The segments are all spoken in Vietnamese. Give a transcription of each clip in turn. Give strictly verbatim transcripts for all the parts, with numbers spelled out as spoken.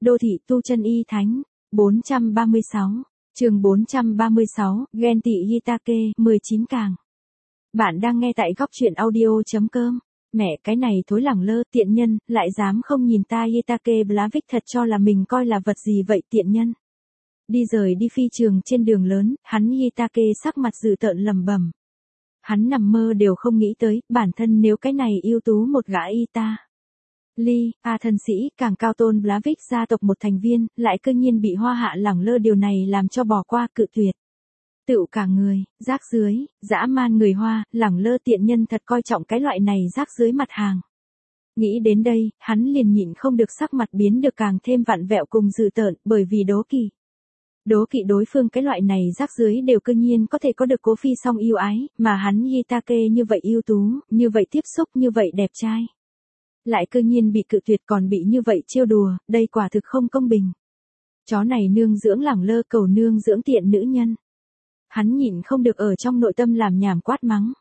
Đô thị tu chân y thánh. bốn trăm ba mươi sáu. Chương bốn trăm ba mươi sáu, ghen tị Yitake, mười chín càng. Bạn đang nghe tại góc truyện audio chấm com. Mẹ, cái này thối lẳng lơ, tiện nhân, lại dám không nhìn ta Yitake Blavik, thật cho là mình coi là vật gì vậy tiện nhân. Đi rời đi phi trường trên đường lớn, hắn Yitake sắc mặt dữ tợn lẩm bẩm. Hắn nằm mơ đều không nghĩ tới, bản thân nếu cái này ưu tú một gã Ita. Ly, A thân sĩ, càng cao tôn Blavik gia tộc một thành viên, lại cơ nhiên bị hoa hạ lẳng lơ, điều này làm cho bỏ qua cự tuyệt. Tựu cả người, rác dưới, dã man người Hoa, lẳng lơ tiện nhân thật coi trọng cái loại này rác dưới mặt hàng. Nghĩ đến đây, hắn liền nhịn không được sắc mặt biến được càng thêm vặn vẹo cùng dữ tợn, bởi vì đố kỵ. Đố kỵ đối phương cái loại này rác dưới đều cơ nhiên có thể có được Cố Phi Song yêu ái, mà hắn Yitake như vậy ưu tú, như vậy tiếp xúc, như vậy đẹp trai. Lại cơ nhiên bị cự tuyệt, còn bị như vậy trêu đùa, đây quả thực không công bình. Chó này nương dưỡng lẳng lơ, cầu nương dưỡng tiện nữ nhân. Hắn nhịn không được ở trong nội tâm làm nhảm quát mắng.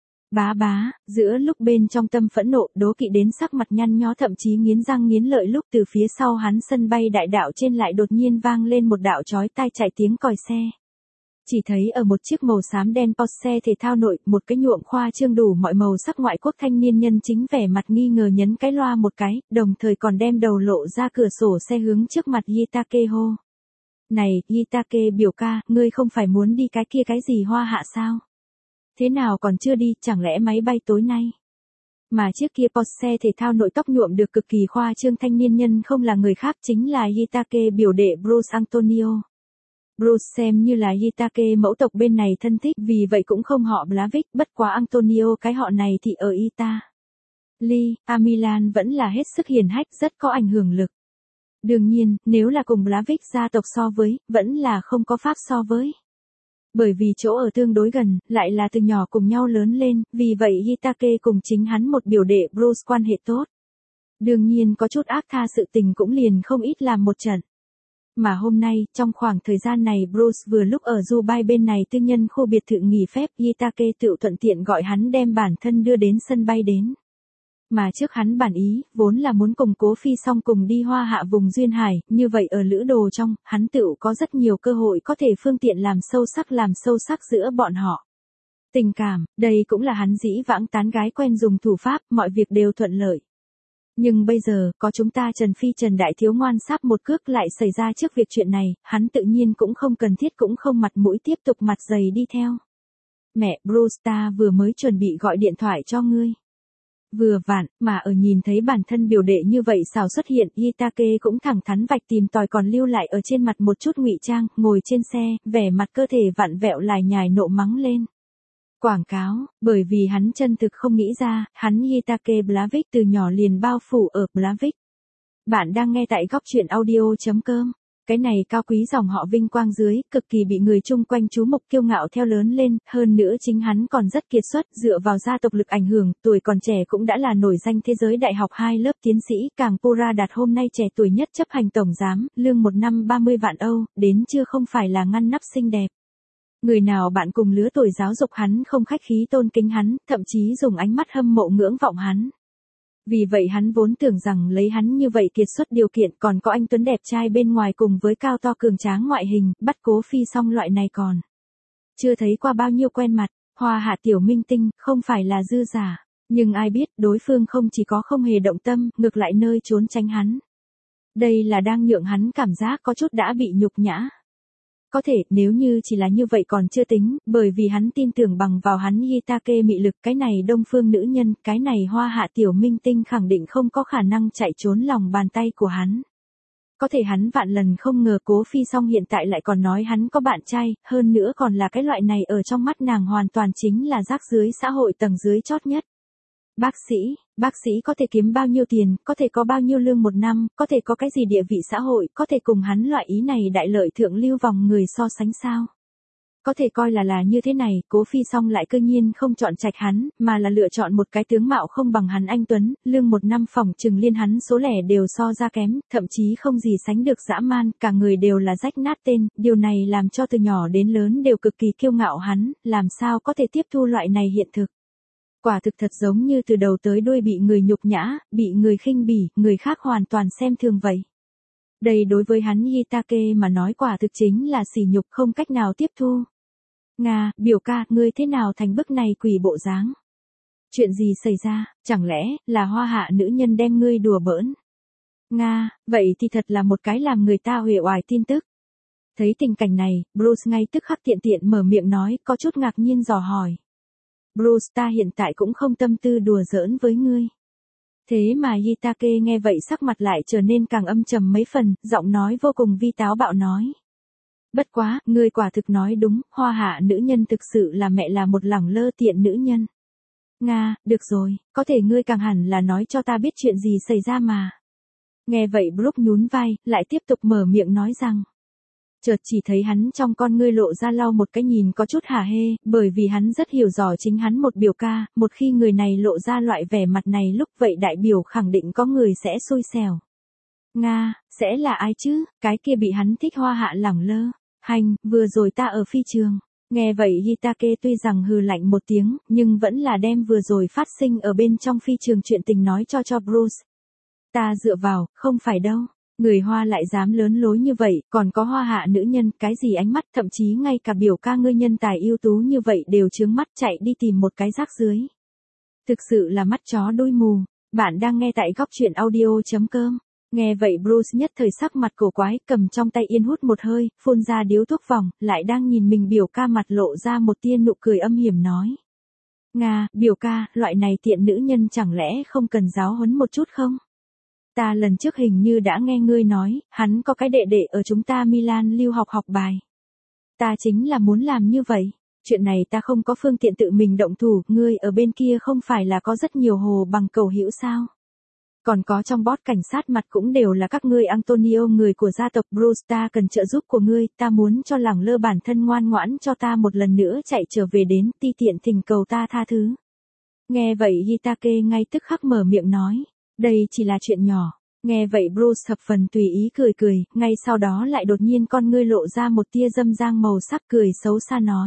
Bá bá, giữa lúc bên trong tâm phẫn nộ, đố kỵ đến sắc mặt nhăn nhó, thậm chí nghiến răng nghiến lợi, lúc từ phía sau hắn sân bay đại đạo trên lại đột nhiên vang lên một đạo chói tai chạy tiếng còi xe. Chỉ thấy ở một chiếc màu xám đen Porsche thể thao nội, một cái nhuộm khoa trương đủ mọi màu sắc ngoại quốc thanh niên nhân chính vẻ mặt nghi ngờ nhấn cái loa một cái, đồng thời còn đem đầu lộ ra cửa sổ xe hướng trước mặt Yitake hô. Này, Yitake biểu ca, ngươi không phải muốn đi cái kia cái gì Hoa Hạ sao? Thế nào còn chưa đi, chẳng lẽ máy bay tối nay? Mà chiếc kia Porsche thể thao nội tóc nhuộm được cực kỳ khoa trương thanh niên nhân không là người khác, chính là Yitake biểu đệ Bruce Antonio. Bruce xem như là Yitake mẫu tộc bên này thân thích, vì vậy cũng không họ Blavik, bất quá Antonio cái họ này thì ở Ita. Ly, A Milan vẫn là hết sức hiền hách, rất có ảnh hưởng lực. Đương nhiên, nếu là cùng Blavik gia tộc so với, vẫn là không có pháp so với. Bởi vì chỗ ở tương đối gần, lại là từ nhỏ cùng nhau lớn lên, vì vậy Yitake cùng chính hắn một biểu đệ Bruce quan hệ tốt. Đương nhiên có chút ác tha sự tình cũng liền không ít làm một trận. Mà hôm nay, trong khoảng thời gian này Bruce vừa lúc ở Dubai bên này tư nhân khu biệt thự nghỉ phép, Yitake tự thuận tiện gọi hắn đem bản thân đưa đến sân bay đến. Mà trước hắn bản ý, vốn là muốn cùng Cố Phi Song cùng đi Hoa Hạ vùng duyên hải, như vậy ở lữ đồ trong, hắn tự có rất nhiều cơ hội có thể phương tiện làm sâu sắc làm sâu sắc giữa bọn họ. Tình cảm, đây cũng là hắn dĩ vãng tán gái quen dùng thủ pháp, mọi việc đều thuận lợi. Nhưng bây giờ, có chúng ta Trần Phi Trần Đại Thiếu ngoan sáp một cước lại xảy ra trước việc chuyện này, hắn tự nhiên cũng không cần thiết cũng không mặt mũi tiếp tục mặt dày đi theo. Mẹ, Bruce ta vừa mới chuẩn bị gọi điện thoại cho ngươi. Vừa vặn, mà ở nhìn thấy bản thân biểu đệ như vậy xảo xuất hiện, Yitake cũng thẳng thắn vạch tìm tòi còn lưu lại ở trên mặt một chút ngụy trang, ngồi trên xe, vẻ mặt cơ thể vặn vẹo lải nhải nộ mắng lên. Quảng cáo, bởi vì hắn chân thực không nghĩ ra, hắn Yitake Blavik từ nhỏ liền bao phủ ở Blavik. Bạn đang nghe tại góc truyện audio chấm com. Cái này cao quý dòng họ vinh quang dưới, cực kỳ bị người chung quanh chú mục kiêu ngạo theo lớn lên, hơn nữa chính hắn còn rất kiệt xuất, dựa vào gia tộc lực ảnh hưởng, tuổi còn trẻ cũng đã là nổi danh thế giới đại học hai lớp tiến sĩ, càng Pura đạt hôm nay trẻ tuổi nhất chấp hành tổng giám, lương một năm ba mươi vạn Âu, đến chưa không phải là ngăn nắp xinh đẹp. Người nào bạn cùng lứa tuổi giáo dục hắn không khách khí tôn kính hắn, thậm chí dùng ánh mắt hâm mộ ngưỡng vọng hắn. Vì vậy hắn vốn tưởng rằng lấy hắn như vậy kiệt xuất điều kiện còn có anh tuấn đẹp trai bên ngoài cùng với cao to cường tráng ngoại hình, bắt Cố Phi Song loại này còn chưa thấy qua bao nhiêu quen mặt, Hoa Hạ tiểu minh tinh, không phải là dư giả. Nhưng ai biết đối phương không chỉ có không hề động tâm, ngược lại nơi trốn tránh hắn. Đây là đang nhượng hắn cảm giác có chút đã bị nhục nhã. Có thể, nếu như chỉ là như vậy còn chưa tính, bởi vì hắn tin tưởng bằng vào hắn Yitake mị lực, cái này đông phương nữ nhân, cái này Hoa Hạ tiểu minh tinh khẳng định không có khả năng chạy trốn lòng bàn tay của hắn. Có thể hắn vạn lần không ngờ Cố Phi Song hiện tại lại còn nói hắn có bạn trai, hơn nữa còn là cái loại này ở trong mắt nàng hoàn toàn chính là rác dưới xã hội tầng dưới chót nhất. Bác sĩ, bác sĩ có thể kiếm bao nhiêu tiền, có thể có bao nhiêu lương một năm, có thể có cái gì địa vị xã hội, có thể cùng hắn loại ý này đại lợi thượng lưu vòng người so sánh sao? Có thể coi là là như thế này, Cố Phi Song lại cơ nhiên không chọn trạch hắn, mà là lựa chọn một cái tướng mạo không bằng hắn anh tuấn, lương một năm phỏng chừng liên hắn số lẻ đều so ra kém, thậm chí không gì sánh được dã man, cả người đều là rách nát tên, điều này làm cho từ nhỏ đến lớn đều cực kỳ kiêu ngạo hắn, làm sao có thể tiếp thu loại này hiện thực. Quả thực thật giống như từ đầu tới đuôi bị người nhục nhã, bị người khinh bỉ, người khác hoàn toàn xem thường vậy. Đây đối với hắn Hitake mà nói quả thực chính là sỉ nhục không cách nào tiếp thu. Nga, biểu ca, ngươi thế nào thành bức này quỷ bộ dáng? Chuyện gì xảy ra, chẳng lẽ là hoa hạ nữ nhân đem ngươi đùa bỡn? Nga, vậy thì thật là một cái làm người ta uể oải tin tức. Thấy tình cảnh này, Bruce ngay tức khắc tiện tiện mở miệng nói, có chút ngạc nhiên dò hỏi. Bruce, ta hiện tại cũng không tâm tư đùa giỡn với ngươi. Thế mà Hitake nghe vậy sắc mặt lại trở nên càng âm trầm mấy phần, giọng nói vô cùng vi táo bạo nói. Bất quá, ngươi quả thực nói đúng, hoa hạ nữ nhân thực sự là mẹ là một lẳng lơ tiện nữ nhân. Nga, được rồi, có thể ngươi càng hẳn là nói cho ta biết chuyện gì xảy ra mà. Nghe vậy Brooke nhún vai, lại tiếp tục mở miệng nói rằng. Chợt chỉ thấy hắn trong con ngươi lộ ra lau một cái nhìn có chút hả hê, bởi vì hắn rất hiểu rõ chính hắn một biểu ca, một khi người này lộ ra loại vẻ mặt này lúc vậy đại biểu khẳng định có người sẽ xui xẻo. Nga, sẽ là ai chứ, cái kia bị hắn thích hoa hạ lẳng lơ. Hành, vừa rồi ta ở phi trường. Nghe vậy Hitake tuy rằng hừ lạnh một tiếng, nhưng vẫn là đem vừa rồi phát sinh ở bên trong phi trường chuyện tình nói cho cho Bruce. Ta dựa vào, không phải đâu. Người Hoa lại dám lớn lối như vậy, còn có hoa hạ nữ nhân, cái gì ánh mắt, thậm chí ngay cả biểu ca ngươi nhân tài ưu tú như vậy đều trướng mắt chạy đi tìm một cái rác dưới. Thực sự là mắt chó đuôi mù. Bạn đang nghe tại góc truyện audio chấm com. Nghe vậy Bruce nhất thời sắc mặt cổ quái, cầm trong tay yên hút một hơi, phun ra điếu thuốc vòng, lại đang nhìn mình biểu ca mặt lộ ra một tia nụ cười âm hiểm nói. Nga, biểu ca, loại này tiện nữ nhân chẳng lẽ không cần giáo huấn một chút không? Ta lần trước hình như đã nghe ngươi nói, hắn có cái đệ đệ ở chúng ta Milan lưu học học bài. Ta chính là muốn làm như vậy. Chuyện này ta không có phương tiện tự mình động thủ, ngươi ở bên kia không phải là có rất nhiều hồ bằng cầu hữu sao? Còn có trong bót cảnh sát mặt cũng đều là các ngươi Antonio người của gia tộc Bruce, ta cần trợ giúp của ngươi, ta muốn cho lẳng lơ bản thân ngoan ngoãn cho ta một lần nữa chạy trở về đến, ti tiện thỉnh cầu ta tha thứ. Nghe vậy Hitake ngay tức khắc mở miệng nói, đây chỉ là chuyện nhỏ. Nghe vậy Bruce thập phần tùy ý cười cười, ngay sau đó lại đột nhiên con ngươi lộ ra một tia dâm dang màu sắc cười xấu xa nói.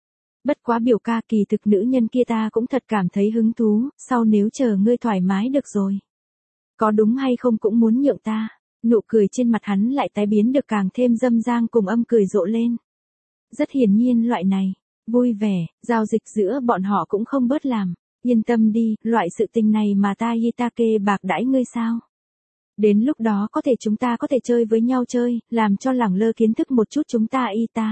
Bất quá biểu ca, kỳ thực nữ nhân kia ta cũng thật cảm thấy hứng thú, sau nếu chờ ngươi thoải mái được rồi. Có đúng hay không cũng muốn nhượng ta. Nụ cười trên mặt hắn lại tái biến được càng thêm dâm dang cùng âm cười rộ lên. Rất hiển nhiên loại này, vui vẻ, giao dịch giữa bọn họ cũng không bớt làm. Yên tâm đi, loại sự tình này mà ta Hitake bạc đãi ngươi sao? Đến lúc đó có thể chúng ta có thể chơi với nhau chơi, làm cho lẳng lơ kiến thức một chút chúng ta y ta.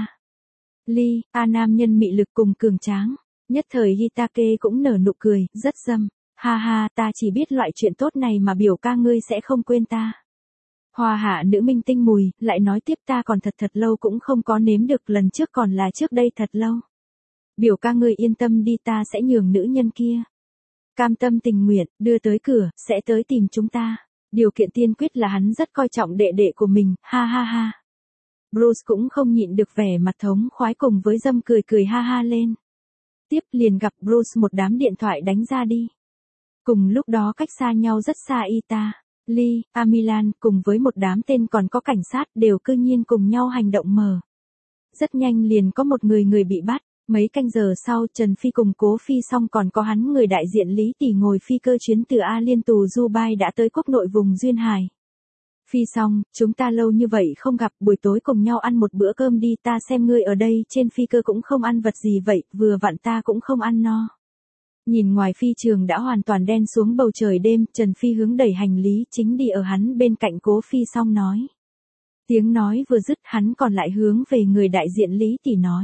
Ly, a nam nhân mị lực cùng cường tráng. Nhất thời Hitake cũng nở nụ cười, rất dâm. Ha ha, ta chỉ biết loại chuyện tốt này mà biểu ca ngươi sẽ không quên ta. Hoa hạ nữ minh tinh mùi, lại nói tiếp ta còn thật thật lâu cũng không có nếm được, lần trước còn là trước đây thật lâu. Biểu ca ngươi yên tâm đi, ta sẽ nhường nữ nhân kia. Cam tâm tình nguyện, đưa tới cửa, sẽ tới tìm chúng ta. Điều kiện tiên quyết là hắn rất coi trọng đệ đệ của mình, ha ha ha. Bruce cũng không nhịn được vẻ mặt thống khoái cùng với dâm cười cười ha ha lên. Tiếp liền gặp Bruce một đám điện thoại đánh ra đi. Cùng lúc đó cách xa nhau rất xa Ita, Lee, Amilan cùng với một đám tên còn có cảnh sát đều cư nhiên cùng nhau hành động mờ. Rất nhanh liền có một người người bị bắt, mấy canh giờ sau Trần Phi cùng Cố Phi xong còn có hắn người đại diện Lý Tỷ ngồi phi cơ chuyến từ A Liên tù Dubai đã tới quốc nội vùng Duyên Hải. Phi xong, chúng ta lâu như vậy không gặp, buổi tối cùng nhau ăn một bữa cơm đi, ta xem ngươi ở đây trên phi cơ cũng không ăn vật gì vậy, vừa vặn ta cũng không ăn no. Nhìn ngoài phi trường đã hoàn toàn đen xuống bầu trời đêm, Trần Phi hướng đẩy hành lý chính đi ở hắn bên cạnh Cố Phi xong nói. Tiếng nói vừa dứt hắn còn lại hướng về người đại diện Lý Tỷ nói.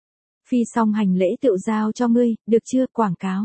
Phi xong hành lễ tựu giao cho ngươi, được chưa, quảng cáo.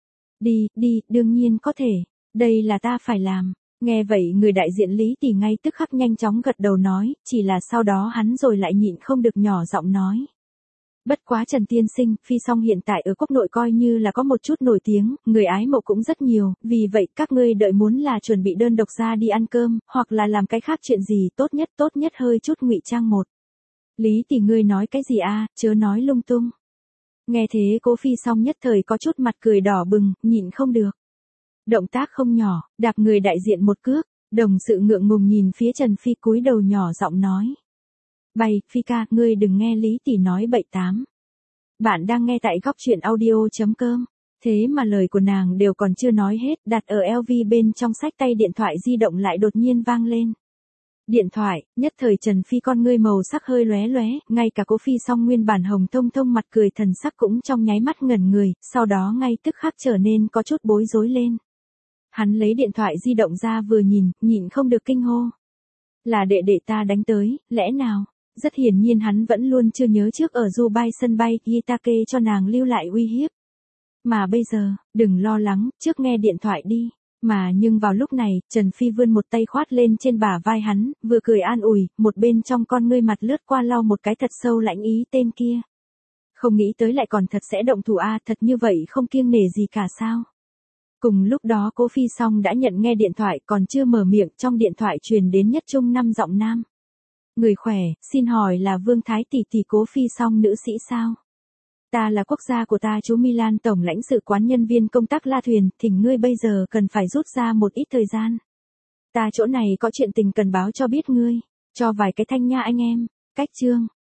Đi, đi, đương nhiên có thể, đây là ta phải làm. Nghe vậy người đại diện Lý Tỷ ngay tức khắc nhanh chóng gật đầu nói, chỉ là sau đó hắn rồi lại nhịn không được nhỏ giọng nói. Bất quá Trần Tiên Sinh, Phi Song hiện tại ở quốc nội coi như là có một chút nổi tiếng, người ái mộ cũng rất nhiều, vì vậy các ngươi đợi muốn là chuẩn bị đơn độc ra đi ăn cơm, hoặc là làm cái khác chuyện gì tốt nhất tốt nhất hơi chút ngụy trang một. Lý Tỷ ngươi nói cái gì a, chớ nói lung tung. Nghe thế Cố Phi Song nhất thời có chút mặt cười đỏ bừng, nhịn không được. Động tác không nhỏ, đạp người đại diện một cước, đồng sự ngượng ngùng nhìn phía Trần Phi cúi đầu nhỏ giọng nói. Bày, Phi ca, ngươi đừng nghe Lý Tỷ nói bậy tám. Bạn đang nghe tại góc truyện audio chấm com. Thế mà lời của nàng đều còn chưa nói hết, đặt ở eo vi bên trong xách tay điện thoại di động lại đột nhiên vang lên. Điện thoại, nhất thời Trần Phi con ngươi màu sắc hơi lóe lóe, ngay cả Cố Phi Song nguyên bản hồng thông thông mặt cười thần sắc cũng trong nháy mắt ngẩn người, sau đó ngay tức khắc trở nên có chút bối rối lên. Hắn lấy điện thoại di động ra vừa nhìn, nhịn không được kinh hô. Là đệ đệ ta đánh tới, lẽ nào? Rất hiển nhiên hắn vẫn luôn chưa nhớ trước ở Dubai sân bay Yitake cho nàng lưu lại uy hiếp. Mà bây giờ, đừng lo lắng, trước nghe điện thoại đi. Mà nhưng vào lúc này, Trần Phi vươn một tay khoát lên trên bả vai hắn, vừa cười an ủi, một bên trong con ngươi mặt lướt qua lau một cái thật sâu lãnh ý tên kia. Không nghĩ tới lại còn thật sẽ động thủ a, thật như vậy không kiêng nể gì cả sao. Cùng lúc đó Cố Phi Song đã nhận nghe điện thoại còn chưa mở miệng, trong điện thoại truyền đến nhất trung năm giọng nam. Người khỏe, xin hỏi là Vương Thái tỷ tỷ Cố Phi Song nữ sĩ sao? Ta là quốc gia của ta chú Milan tổng lãnh sự quán nhân viên công tác La Thuyền, thỉnh ngươi bây giờ cần phải rút ra một ít thời gian. Ta chỗ này có chuyện tình cần báo cho biết ngươi, cho vài cái thanh nha anh em, cách chương.